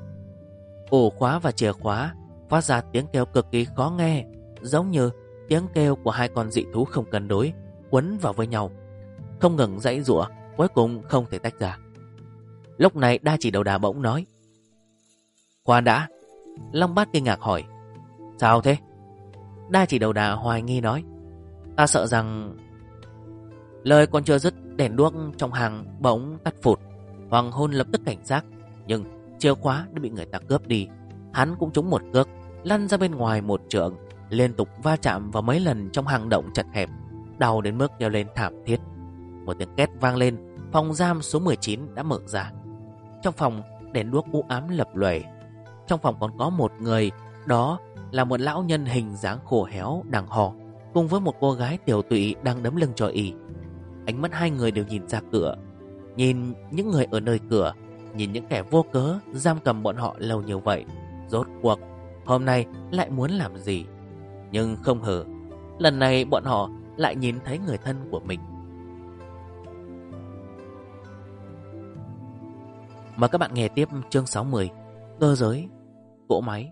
Ổ khóa và chìa khóa phát ra tiếng kêu cực kỳ khó nghe, giống như tiếng kêu của hai con dị thú không cân đối quấn vào với nhau, không ngừng giãy giụa, cuối cùng không thể tách ra. Lúc này Đa Chỉ Đầu Đà bỗng nói: Khoan đã. Long Bát kinh ngạc hỏi: Sao thế? Đa Chỉ Đầu Đà hoài nghi nói: Ta sợ rằng... Lời còn chưa dứt, đèn đuốc trong hàng bỗng tắt phụt. Hoàng Hôn lập tức cảnh giác, nhưng chìa khóa đã bị người ta cướp đi. Hắn cũng trúng một cước, lăn ra bên ngoài một trượng, liên tục va chạm vào mấy lần trong hang động chật hẹp, đau đến mức kêu lên thảm thiết. Một tiếng két vang lên, phòng giam số 19 đã mở ra. Trong phòng đèn đuốc u ám lập lòe. Trong phòng còn có một người, đó là một lão nhân hình dáng khô héo đang hò, cùng với một cô gái tiểu tụy đang đấm lưng cho y. Ánh mắt hai người đều nhìn ra cửa, nhìn những người ở nơi cửa, nhìn những kẻ vô cớ giam cầm bọn họ lâu như vậy. Rốt cuộc hôm nay lại muốn làm gì? Nhưng không ngờ lần này bọn họ lại nhìn thấy người thân của mình. Mời các bạn nghe tiếp chương 60, Cơ giới cỗ máy.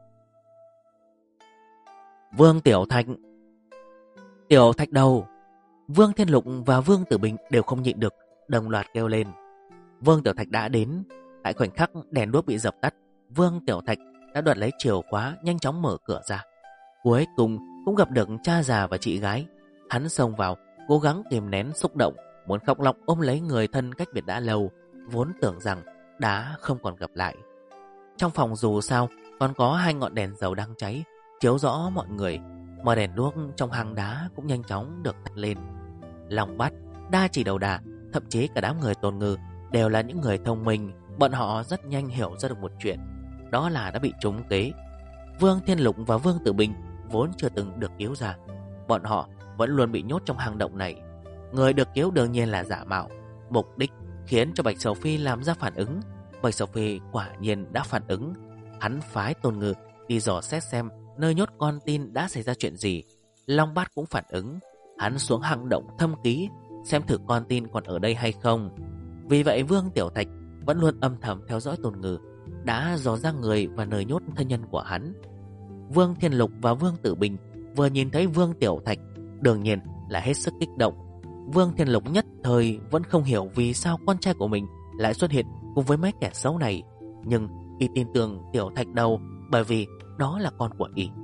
Vương Tiểu Thạch. Tiểu Thạch đâu? Vương Thiên Lục và Vương Tử Bình đều không nhịn được, đồng loạt kêu lên. Vương Tiểu Thạch đã đến. Tại khoảnh khắc đèn đuốc bị dập tắt, Vương Tiểu Thạch đã đoạt lấy chìa khóa, nhanh chóng mở cửa ra. Cuối cùng cũng gặp được cha già và chị gái. Hắn xông vào, cố gắng kìm nén xúc động, muốn khóc lóc ôm lấy người thân cách biệt đã lâu, vốn tưởng rằng đã không còn gặp lại. Trong phòng dù sao còn có hai ngọn đèn dầu đang cháy, chiếu rõ mọi người. Mọi đèn đuốc trong hang đá cũng nhanh chóng được tắt lên. Long Bát, Đa Chỉ Đầu Đà, thậm chí cả đám người Tôn Ngư đều là những người thông minh. Bọn họ rất nhanh hiểu ra được một chuyện, đó là đã bị trúng kế. Vương Thiên Lục và Vương Tử Bình vốn chưa từng được cứu ra, bọn họ vẫn luôn bị nhốt trong hang động này. Người được cứu đương nhiên là giả mạo, mục đích khiến cho Bạch Sầu Phi làm ra phản ứng. Bạch Sầu Phi quả nhiên đã phản ứng. Hắn phái Tôn Ngư đi dò xét xem nơi nhốt con tin đã xảy ra chuyện gì. Long Bát cũng phản ứng, hắn xuống hang động thâm ký xem thử con tin còn ở đây hay không. Vì vậy Vương Tiểu Thạch vẫn luôn âm thầm theo dõi Tôn Ngư, đã dò ra người và nơi nhốt thân nhân của hắn. Vương Thiên Lục và Vương Tử Bình vừa nhìn thấy Vương Tiểu Thạch đương nhiên là hết sức kích động. Vương Thiên Lục nhất thời vẫn không hiểu vì sao con trai của mình lại xuất hiện cùng với mấy kẻ xấu này, nhưng y tin tưởng Tiểu Thạch Đầu bởi vì đó là con của y.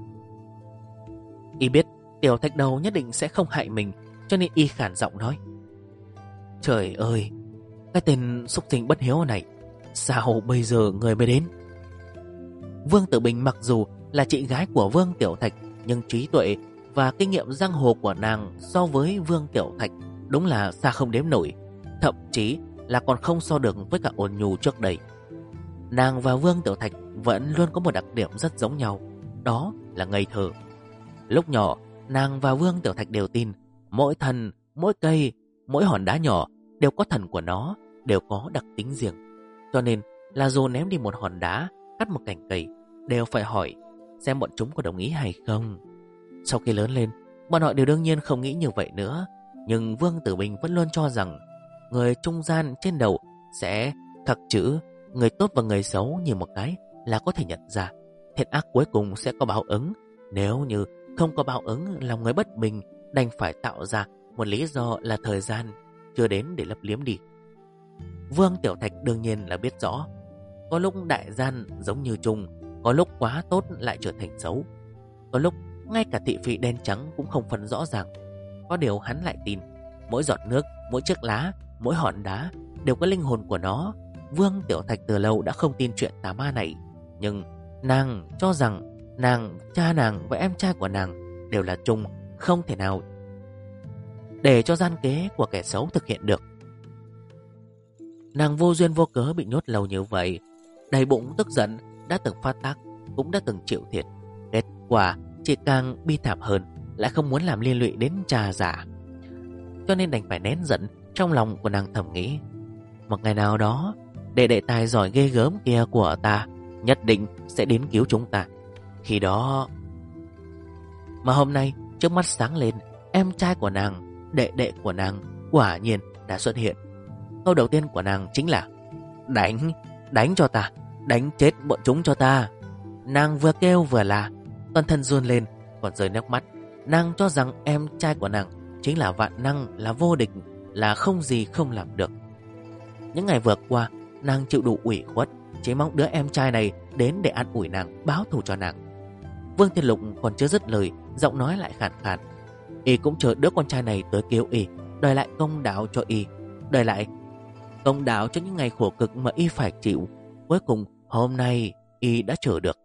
Y biết Tiểu Thạch Đầu nhất định sẽ không hại mình, cho nên y khản giọng nói: Trời ơi, cái tên xúc sinh bất hiếu này, sao bây giờ người mới đến? Vương Tử Bình mặc dù là chị gái của Vương Tiểu Thạch, nhưng trí tuệ và kinh nghiệm giang hồ của nàng so với Vương Tiểu Thạch đúng là xa không đếm nổi, thậm chí là còn không so được với cả Ôn Nhu trước đây. Nàng và Vương Tiểu Thạch vẫn luôn có một đặc điểm rất giống nhau, đó là ngây thơ. Lúc nhỏ, nàng và Vương Tiểu Thạch đều tin mỗi thần, mỗi cây, mỗi hòn đá nhỏ đều có thần của nó, đều có đặc tính riêng. Cho nên là dù ném đi một hòn đá, cắt một cành cây, đều phải hỏi xem bọn chúng có đồng ý hay không. Sau khi lớn lên, bọn họ đều đương nhiên không nghĩ như vậy nữa. Nhưng Vương Tử Bình vẫn luôn cho rằng người trung gian trên đầu sẽ khắc chữ người tốt và người xấu như một cái là có thể nhận ra. Thiện ác cuối cùng sẽ có báo ứng. Nếu như không có báo ứng, lòng người bất bình, đành phải tạo ra một lý do là thời gian chưa đến để lấp liếm đi. Vương Tiểu Thạch đương nhiên là biết rõ, có lúc đại gian giống như Trung, có lúc quá tốt lại trở thành xấu, có lúc ngay cả thị phi đen trắng cũng không phân rõ ràng. Có điều hắn lại tin mỗi giọt nước, mỗi chiếc lá, mỗi hòn đá đều có linh hồn của nó. Vương Tiểu Thạch từ lâu đã không tin chuyện tà ma này, nhưng nàng cho rằng nàng, cha nàng và em trai của nàng đều là Trung, không thể nào để cho gian kế của kẻ xấu thực hiện được. Nàng vô duyên vô cớ bị nhốt lâu như vậy, đầy bụng tức giận, đã từng phát tác, cũng đã từng chịu thiệt. Kết quả chỉ càng bi thảm hơn, lại không muốn làm liên lụy đến cha già, cho nên đành phải nén giận. Trong lòng của nàng thầm nghĩ, một ngày nào đó đệ tài giỏi ghê gớm kia của ta nhất định sẽ đến cứu chúng ta. Khi đó... Mà hôm nay trước mắt sáng lên, em trai của nàng, đệ của nàng quả nhiên đã xuất hiện. Câu đầu tiên của nàng chính là đánh cho ta, đánh chết bọn chúng cho ta. Nàng vừa kêu vừa là toàn thân run lên, còn rơi nước mắt. Nàng cho rằng em trai của nàng chính là vạn năng, là vô địch, là không gì không làm được. Những ngày vừa qua, nàng chịu đủ ủy khuất, chỉ mong đứa em trai này đến để an ủi nàng, báo thù cho nàng. Vương Thiên Lục còn chưa dứt lời, giọng nói lại khàn khàn. Y cũng chờ đứa con trai này tới cứu y, đòi lại công đạo cho y, đòi lại công đạo cho những ngày khổ cực mà y phải chịu. Cuối cùng hôm nay y đã chờ được.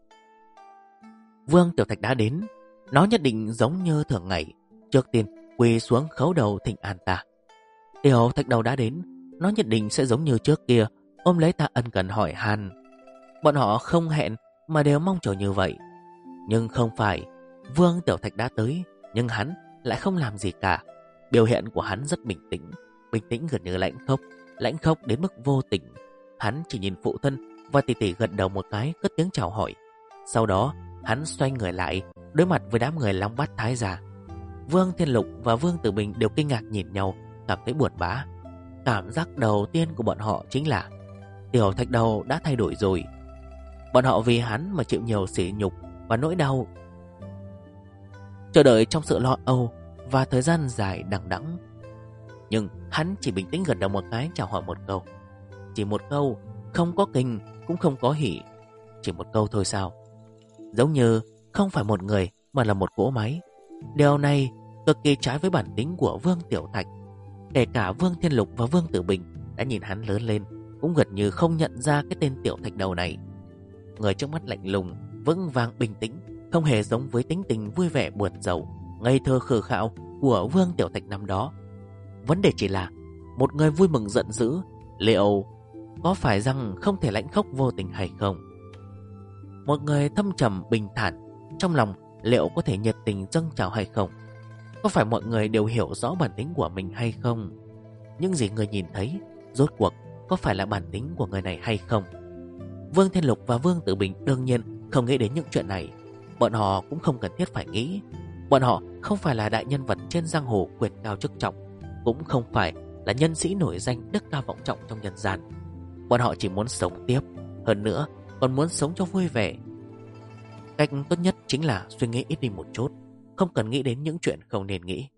Vương Tiểu Thạch đã đến, nó nhất định giống như thường ngày, trước tiên quỳ xuống khấu đầu thỉnh an ta. Tiểu Thạch Đầu đã đến, nó nhất định sẽ giống như trước kia, ôm lấy ta ân cần hỏi han. Bọn họ không hẹn mà đều mong chờ như vậy. Nhưng không phải, Vương Tiểu Thạch đã tới, nhưng hắn lại không làm gì cả. Biểu hiện của hắn rất bình tĩnh gần như lãnh khốc đến mức vô tình. Hắn chỉ nhìn phụ thân và tỷ tỷ gật đầu một cái, cất tiếng chào hỏi. Sau đó hắn xoay người lại, đối mặt với đám người Long Bát Thái gia. Vương Thiên Lục và Vương Tử Bình đều kinh ngạc nhìn nhau, cảm thấy buồn bã. Cảm giác đầu tiên của bọn họ chính là Tiểu Thạch Đầu đã thay đổi rồi. Bọn họ vì hắn mà chịu nhiều sỉ nhục và nỗi đau, chờ đợi trong sự lo âu và thời gian dài đằng đẵng. Nhưng hắn chỉ bình tĩnh gật đầu một cái, chào hỏi một câu. Chỉ một câu, không có kinh cũng không có hỉ. Chỉ một câu thôi sao? Giống như không phải một người mà là một cỗ máy. Điều này cực kỳ trái với bản tính của Vương Tiểu Thạch. Kể cả Vương Thiên Lục và Vương Tử Bình đã nhìn hắn lớn lên, cũng gần như không nhận ra cái tên Tiểu Thạch Đầu này. Người trước mắt lạnh lùng, vững vàng bình tĩnh, không hề giống với tính tình vui vẻ buồn rầu, ngây thơ khờ khạo của Vương Tiểu Thạch năm đó. Vấn đề chỉ là một người vui mừng giận dữ liệu có phải rằng không thể lãnh khốc vô tình hay không? Một người thâm trầm bình thản trong lòng liệu có thể nhiệt tình dâng trào hay không? Có phải mọi người đều hiểu rõ bản tính của mình hay không? Những gì người nhìn thấy rốt cuộc có phải là bản tính của người này hay không? Vương Thiên Lục và Vương Tử Bình đương nhiên không nghĩ đến những chuyện này. Bọn họ cũng không cần thiết phải nghĩ. Bọn họ không phải là đại nhân vật trên giang hồ quyền cao chức trọng, cũng không phải là nhân sĩ nổi danh đức cao vọng trọng trong nhân gian. Bọn họ chỉ muốn sống tiếp, hơn nữa còn muốn sống cho vui vẻ. Cách tốt nhất chính là suy nghĩ ít đi một chút, không cần nghĩ đến những chuyện không nên nghĩ.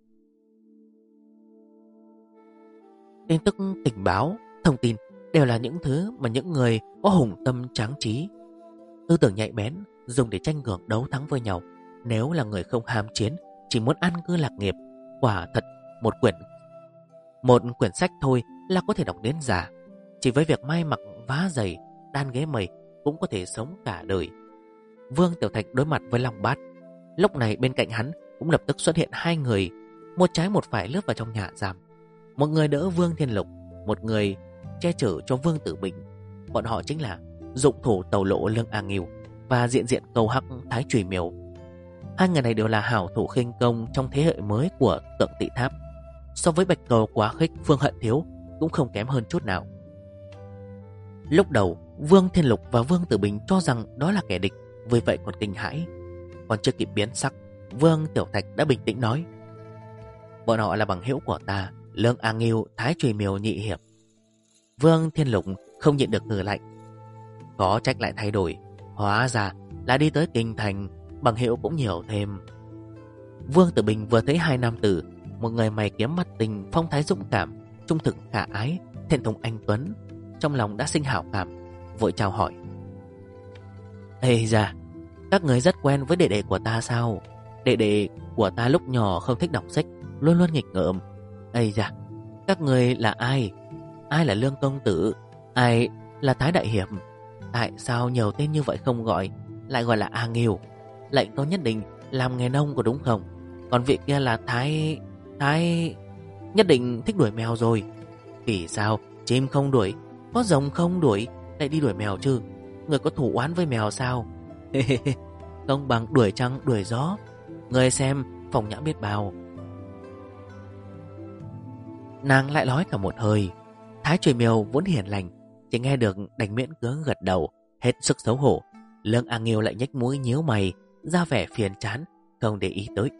Tin tức, tình báo, thông tin đều là những thứ mà những người có hùng tâm tráng trí, tư tưởng nhạy bén dùng để tranh cường đấu thắng với nhau. Nếu là người không ham chiến, chỉ muốn an cư lạc nghiệp, quả thật một quyển sách thôi là có thể đọc đến già. Chỉ với việc may mặc vá giày, đan ghế mây cũng có thể sống cả đời. Vương Tiểu Thạch đối mặt với Long Bát. Lúc này bên cạnh hắn cũng lập tức xuất hiện hai người, một trái một phải lướt vào trong nhà giam. Một người đỡ Vương Thiên Lục, một người che chở cho Vương Tử Bình. Bọn họ chính là dụng thủ tàu lộ Lương A Nghiêu và diện diện cầu hắc Thái Trùy Miều. Hai người này đều là hảo thủ khinh công trong thế hệ mới của Tượng Tị Tháp. So với Bạch Cầu Quá Khích, Phương Hận Thiếu cũng không kém hơn chút nào. Lúc đầu Vương Thiên Lục và Vương Tử Bình cho rằng đó là kẻ địch, vì vậy còn kinh hãi. Còn chưa kịp biến sắc, Vương Tiểu Thạch đã bình tĩnh nói: bọn họ là bằng hữu của ta, Lương A Nghiêu, Thái Trùy Miều nhị hiệp. Vương Thiên Lục không nhịn được hừ lạnh: có trách lại thay đổi, hóa ra là đi tới kinh thành, bằng hữu cũng nhiều thêm. Vương Tử Bình vừa thấy hai nam tử, một người mày kiếm mắt tình, phong thái dũng cảm, trung thực khả ái, thiện thống anh tuấn, trong lòng đã sinh hảo cảm, vội chào hỏi: ây da, các người rất quen với đệ đệ của ta sao? Đệ đệ của ta lúc nhỏ không thích đọc sách, luôn luôn nghịch ngợm. Ây da, các người là ai? Ai là Lương công tử? Ai là Thái đại hiệp? Tại sao nhiều tên như vậy không gọi, lại gọi là A Nghiêu? Lệnh tôi nhất định làm nghề nông có đúng không? Còn vị kia là Thái nhất định thích đuổi mèo rồi. Vì sao chim không đuổi, có rồng không đuổi, lại đi đuổi mèo chứ? Người có thủ oán với mèo sao? Không bằng đuổi trăng đuổi gió. Người xem Phong Nhã biết bao. Nàng lại nói cả một hơi. Thái Trùy Miều vốn hiền lành, chỉ nghe được đành miễn cưỡng gật đầu, hết sức xấu hổ. Lương A Nghiêu lại nhếch mũi nhíu mày, ra vẻ phiền chán, không để ý tới.